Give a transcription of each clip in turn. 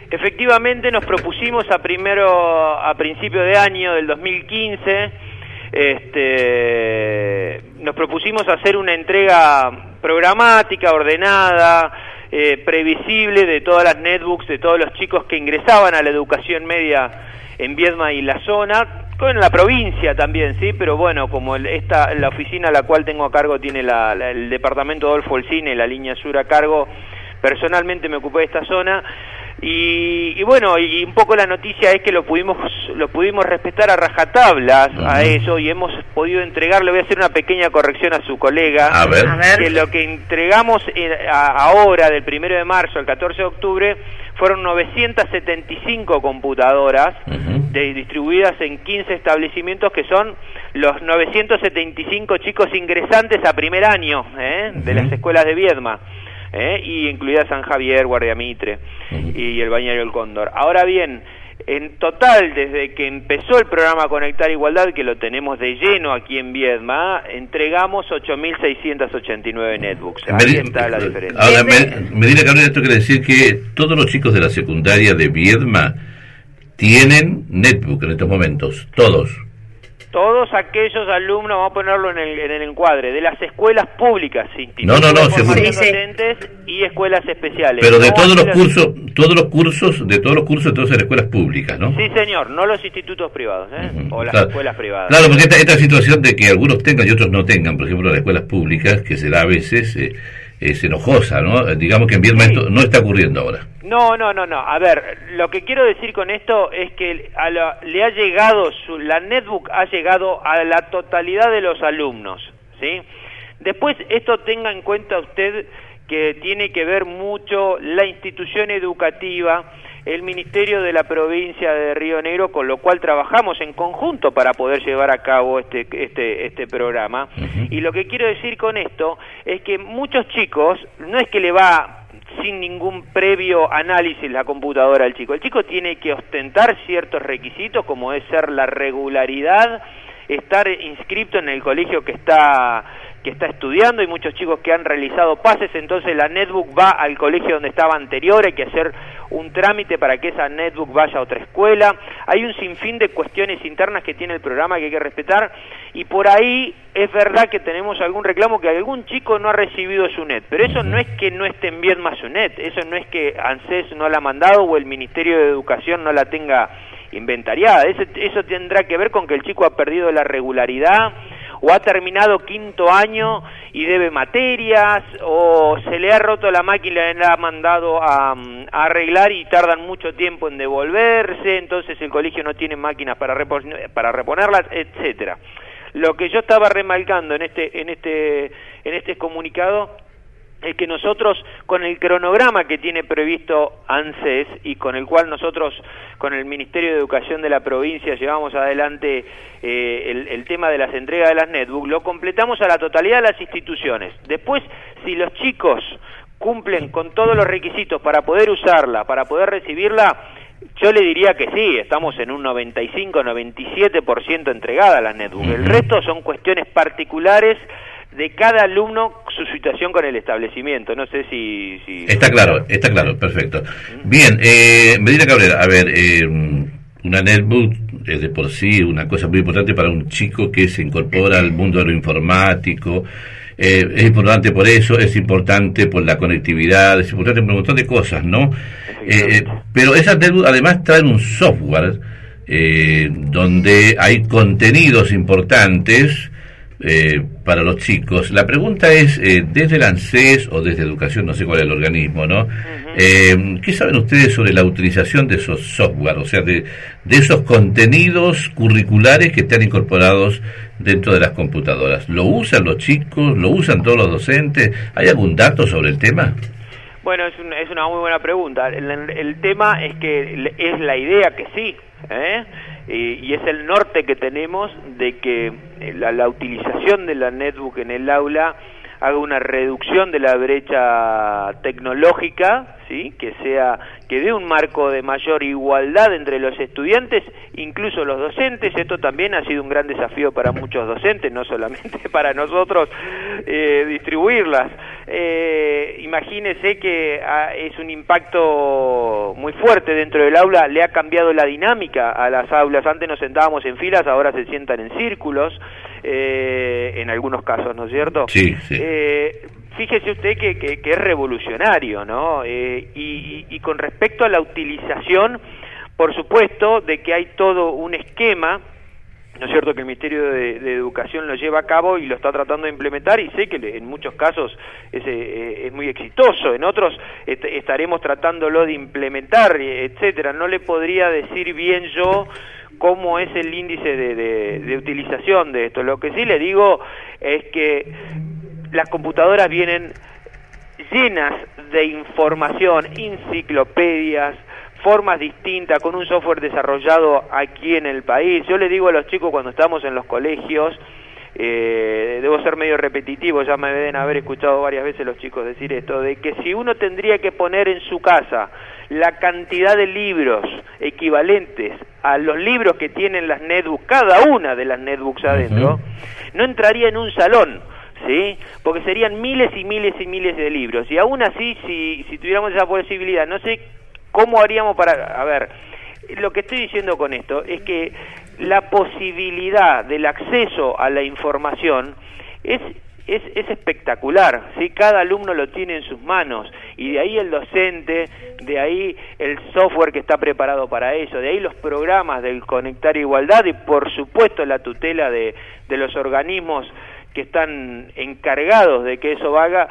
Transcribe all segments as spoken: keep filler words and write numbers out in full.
efectivamente nos propusimos a primero, a principio de año del dos mil quince, este, nos propusimos hacer una entrega programática, ordenada, eh, previsible de todas las netbooks, de todos los chicos que ingresaban a la educación media en Viedma y la zona, en la provincia también, sí, pero bueno, como el, esta, la oficina a la cual tengo a cargo tiene la, la, el departamento Adolfo Olcine, la línea sur a cargo, personalmente me ocupé de esta zona, y, y bueno, y un poco la noticia es que lo pudimos lo pudimos respetar a rajatablas uh-huh. a eso, y hemos podido entregar, le voy a hacer una pequeña corrección a su colega, a ver. A ver. que lo que entregamos ahora, del primero de marzo al catorce de octubre, fueron novecientas setenta y cinco computadoras uh-huh. de, distribuidas en quince establecimientos, que son los novecientos setenta y cinco chicos ingresantes a primer año ¿eh? uh-huh. de las escuelas de Viedma, ¿eh? y incluida San Javier, Guardia Mitre uh-huh. y el Balneario El Cóndor. Ahora bien, en total, desde que empezó el programa Conectar Igualdad, que lo tenemos de lleno aquí en Viedma, entregamos ocho mil seiscientas ochenta y nueve netbooks. Ahí está la diferencia. Ahora, Medina Cabrera, esto quiere decir que todos los chicos de la secundaria de Viedma tienen netbook en estos momentos, todos. Todos aquellos alumnos, vamos a ponerlo en el, en el encuadre, de las escuelas públicas, no, no, no, seguro. docentes y escuelas especiales. Pero de no todos los las... cursos, todos los cursos, de todos los cursos, entonces en escuelas públicas, ¿no? Sí, señor, no los institutos privados, ¿eh? Uh-huh. O las claro. escuelas privadas. Claro, porque esta, esta situación de que algunos tengan y otros no tengan, por ejemplo, las escuelas públicas, que se da a veces, eh, es enojosa, ¿no? Digamos que en Viedma sí. esto no está ocurriendo ahora. No, no, no, no. A ver, lo que quiero decir con esto es que a la, le ha llegado, su, la netbook ha llegado a la totalidad de los alumnos, ¿sí? Después, esto tenga en cuenta usted que tiene que ver mucho la institución educativa, el Ministerio de la Provincia de Río Negro, con lo cual trabajamos en conjunto para poder llevar a cabo este este este programa. Uh-huh. Y lo que quiero decir con esto es que muchos chicos, no es que le va sin ningún previo análisis la computadora al chico. El chico tiene que ostentar ciertos requisitos, como es ser la regularidad, estar inscrito en el colegio que está que está estudiando. Hay muchos chicos que han realizado pases, entonces la netbook va al colegio donde estaba anterior, hay que hacer un trámite para que esa netbook vaya a otra escuela. Hay un sinfín de cuestiones internas que tiene el programa que hay que respetar, y por ahí es verdad que tenemos algún reclamo que algún chico no ha recibido su net, pero eso no es que no esté en Viedma su net, eso no es que ANSES no la ha mandado o el Ministerio de Educación no la tenga inventariada, eso, eso tendrá que ver con que el chico ha perdido la regularidad, o ha terminado quinto año y debe materias, o se le ha roto la máquina y le ha mandado a, a arreglar y tardan mucho tiempo en devolverse, entonces el colegio no tiene máquinas para, repon- para reponerlas, etcétera. Lo que yo estaba remarcando en este, en este, en este comunicado es que nosotros, con el cronograma que tiene previsto ANSES y con el cual nosotros, con el Ministerio de Educación de la provincia, llevamos adelante eh, el, el tema de las entregas de las netbooks, lo completamos a la totalidad de las instituciones. Después, si los chicos cumplen con todos los requisitos para poder usarla, para poder recibirla, yo le diría que sí, estamos en un noventa y cinco, noventa y siete por ciento entregada a las netbooks. El resto son cuestiones particulares de cada alumno, su situación con el establecimiento. No sé si... si está claro, está claro, perfecto. Bien, eh, Medina Cabrera, a ver, eh, una netbook es de por sí una cosa muy importante para un chico que se incorpora al mundo de lo informático. Eh, es importante por eso, es importante por la conectividad, es importante por un montón de cosas, ¿no? Eh, pero esas netbooks además traen un software eh, donde hay contenidos importantes Eh, para los chicos. La pregunta es, eh, desde el ANSES o desde Educación, no sé cuál es el organismo, ¿no? Uh-huh. Eh, ¿qué saben ustedes sobre la utilización de esos software, o sea, de, de esos contenidos curriculares que están incorporados dentro de las computadoras? ¿Lo usan los chicos? ¿Lo usan todos los docentes? ¿Hay algún dato sobre el tema? Bueno, es, un, es una muy buena pregunta. El, el tema es que es la idea que sí, ¿eh? Y, y es el norte que tenemos de que la, la utilización de la netbook en el aula haga una reducción de la brecha tecnológica, ¿sí? Que sea, que dé un marco de mayor igualdad entre los estudiantes, incluso los docentes. Esto también ha sido un gran desafío para muchos docentes, no solamente para nosotros eh, distribuirlas. Eh, imagínese que ah, es un impacto muy fuerte dentro del aula, le ha cambiado la dinámica a las aulas. Antes nos sentábamos en filas, ahora se sientan en círculos, eh, en algunos casos, ¿no es cierto? Sí, sí. Eh, fíjese usted que, que, que es revolucionario, ¿no? Eh, y, y, y con respecto a la utilización, por supuesto, de que hay todo un esquema, ¿no es cierto?, que el Ministerio de, de Educación lo lleva a cabo y lo está tratando de implementar, y sé que en muchos casos es, eh, es muy exitoso, en otros est estaremos tratándolo de implementar, etcétera. No le podría decir bien yo cómo es el índice de, de, de utilización de esto. Lo que sí le digo es que las computadoras vienen llenas de información, enciclopedias, formas distintas, con un software desarrollado aquí en el país. Yo le digo a los chicos cuando estamos en los colegios, eh, debo ser medio repetitivo, ya me deben haber escuchado varias veces los chicos decir esto, de que si uno tendría que poner en su casa la cantidad de libros equivalentes a los libros que tienen las netbooks, cada una de las netbooks adentro, uh-huh, no entraría en un salón, ¿sí? Porque serían miles y miles y miles de libros, y aún así, si, si tuviéramos esa posibilidad, no sé ¿cómo haríamos para...? A ver, lo que estoy diciendo con esto es que la posibilidad del acceso a la información es, es, es espectacular, ¿sí? Cada alumno lo tiene en sus manos, y de ahí el docente, de ahí el software que está preparado para eso, de ahí los programas del Conectar Igualdad, y por supuesto la tutela de, de los organismos que están encargados de que eso haga.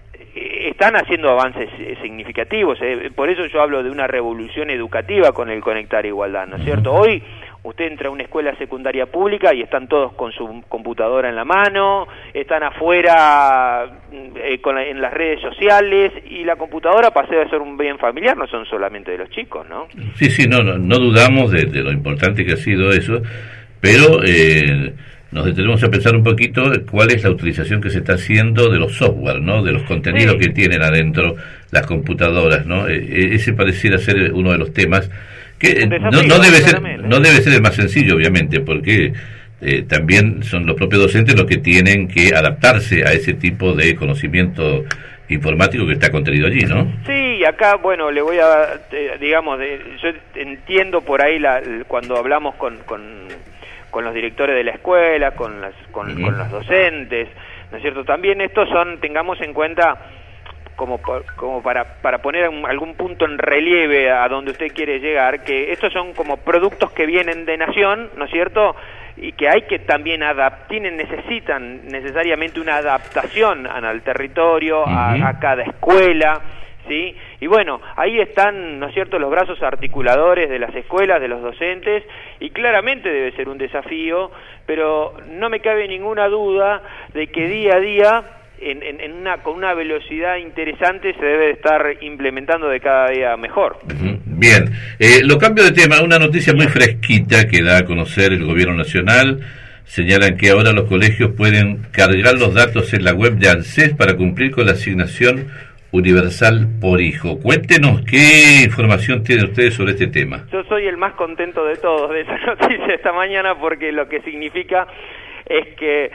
Están haciendo avances significativos, eh. Por eso yo hablo de una revolución educativa con el Conectar Igualdad, ¿no es cierto? Hoy usted entra a una escuela secundaria pública y están todos con su computadora en la mano, están afuera eh, con la, en las redes sociales, y la computadora pasó a ser un bien familiar, no son solamente de los chicos, ¿no? Sí, sí, no, no, no dudamos de, de lo importante que ha sido eso, pero eh, nos detenemos a pensar un poquito cuál es la utilización que se está haciendo de los software, ¿no? De los contenidos sí. que tienen adentro las computadoras, ¿no? Eh, ese pareciera ser uno de los temas que eh, no, no debe ser no debe ser el más sencillo, obviamente, porque eh, también son los propios docentes los que tienen que adaptarse a ese tipo de conocimiento informático que está contenido allí, ¿no? Sí, acá, bueno, le voy a, eh, digamos, eh, yo entiendo por ahí la, cuando hablamos con, con con los directores de la escuela, con las con, uh-huh. con los docentes, ¿no es cierto? También estos son, tengamos en cuenta, como como para para poner un, algún punto en relieve a donde usted quiere llegar, que estos son como productos que vienen de nación, ¿no es cierto? Y que hay que también adaptar, tienen, necesitan necesariamente una adaptación al territorio, uh-huh. a, a cada escuela, ¿sí? Y bueno, ahí están, ¿no es cierto?, los brazos articuladores de las escuelas, de los docentes, y claramente debe ser un desafío, pero no me cabe ninguna duda de que día a día, en, en, en una, con una velocidad interesante, se debe estar implementando de cada día mejor. Uh-huh. Bien, eh, lo cambio de tema, una noticia muy fresquita que da a conocer el Gobierno Nacional. Señalan que ahora los colegios pueden cargar los datos en la web de ANSES para cumplir con la asignación universal por hijo. Cuéntenos qué información tienen ustedes sobre este tema. Yo soy el más contento de todos de esa noticia esta mañana, porque lo que significa es que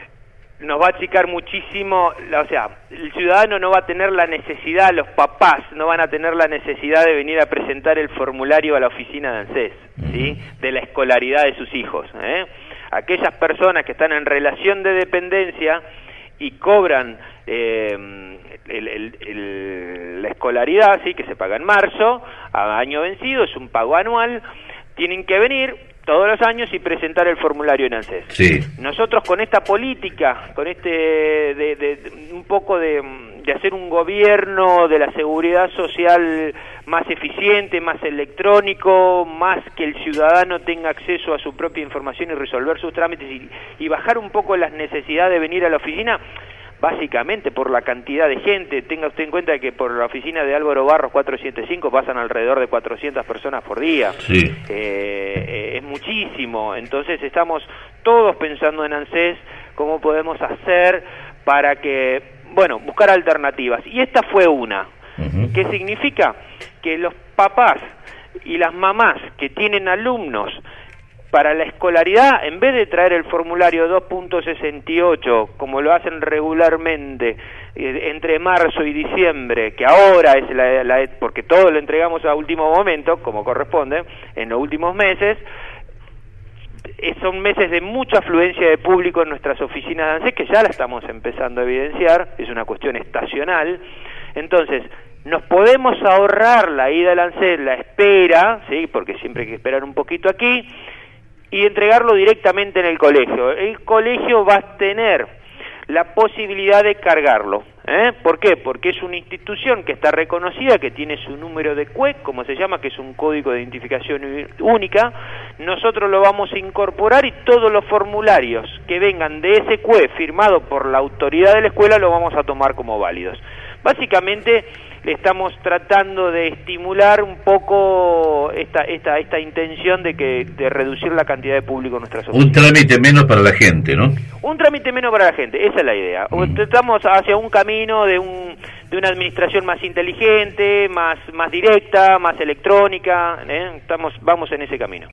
nos va a achicar muchísimo, o sea, el ciudadano no va a tener la necesidad, los papás no van a tener la necesidad de venir a presentar el formulario a la oficina de ANSES, ¿sí? De la escolaridad de sus hijos, ¿eh? Aquellas personas que están en relación de dependencia y cobran eh, el, el, el, la escolaridad, sí, que se paga en marzo, a año vencido, es un pago anual, tienen que venir todos los años y presentar el formulario en ANSES. Sí. Nosotros con esta política, con este de, de, de un poco de, de hacer un gobierno de la seguridad social más eficiente, más electrónico, más que el ciudadano tenga acceso a su propia información y resolver sus trámites, y, y bajar un poco las necesidades de venir a la oficina, básicamente por la cantidad de gente. Tenga usted en cuenta que por la oficina de Álvaro Barros cuatrocientos setenta y cinco pasan alrededor de cuatrocientas personas por día. Sí. Eh, eh, es muchísimo. Entonces estamos todos pensando en ANSES, cómo podemos hacer para que, bueno, buscar alternativas. Y esta fue una. Uh-huh. ¿Qué significa? Que los papás y las mamás que tienen alumnos para la escolaridad, en vez de traer el formulario dos punto sesenta y ocho, como lo hacen regularmente eh, entre marzo y diciembre, que ahora es la, la porque todo lo entregamos a último momento, como corresponde, en los últimos meses, eh, son meses de mucha afluencia de público en nuestras oficinas de ANSES, que ya la estamos empezando a evidenciar, es una cuestión estacional. Entonces, nos podemos ahorrar la ida al ANSES, la espera, ¿sí? Porque siempre hay que esperar un poquito aquí, y entregarlo directamente en el colegio. El colegio va a tener la posibilidad de cargarlo. ¿eh? ¿Por qué? Porque es una institución que está reconocida, que tiene su número de C U E, como se llama, que es un código de identificación única. Nosotros lo vamos a incorporar y todos los formularios que vengan de ese C U E firmado por la autoridad de la escuela lo vamos a tomar como válidos. Básicamente le estamos tratando de estimular un poco esta esta esta intención de que de reducir la cantidad de público en nuestras oficinas. Un trámite menos para la gente, ¿no? Un trámite menos para la gente, esa es la idea. Mm. Estamos hacia un camino de un de una administración más inteligente, más más directa, más electrónica, ¿eh? Estamos vamos en ese camino.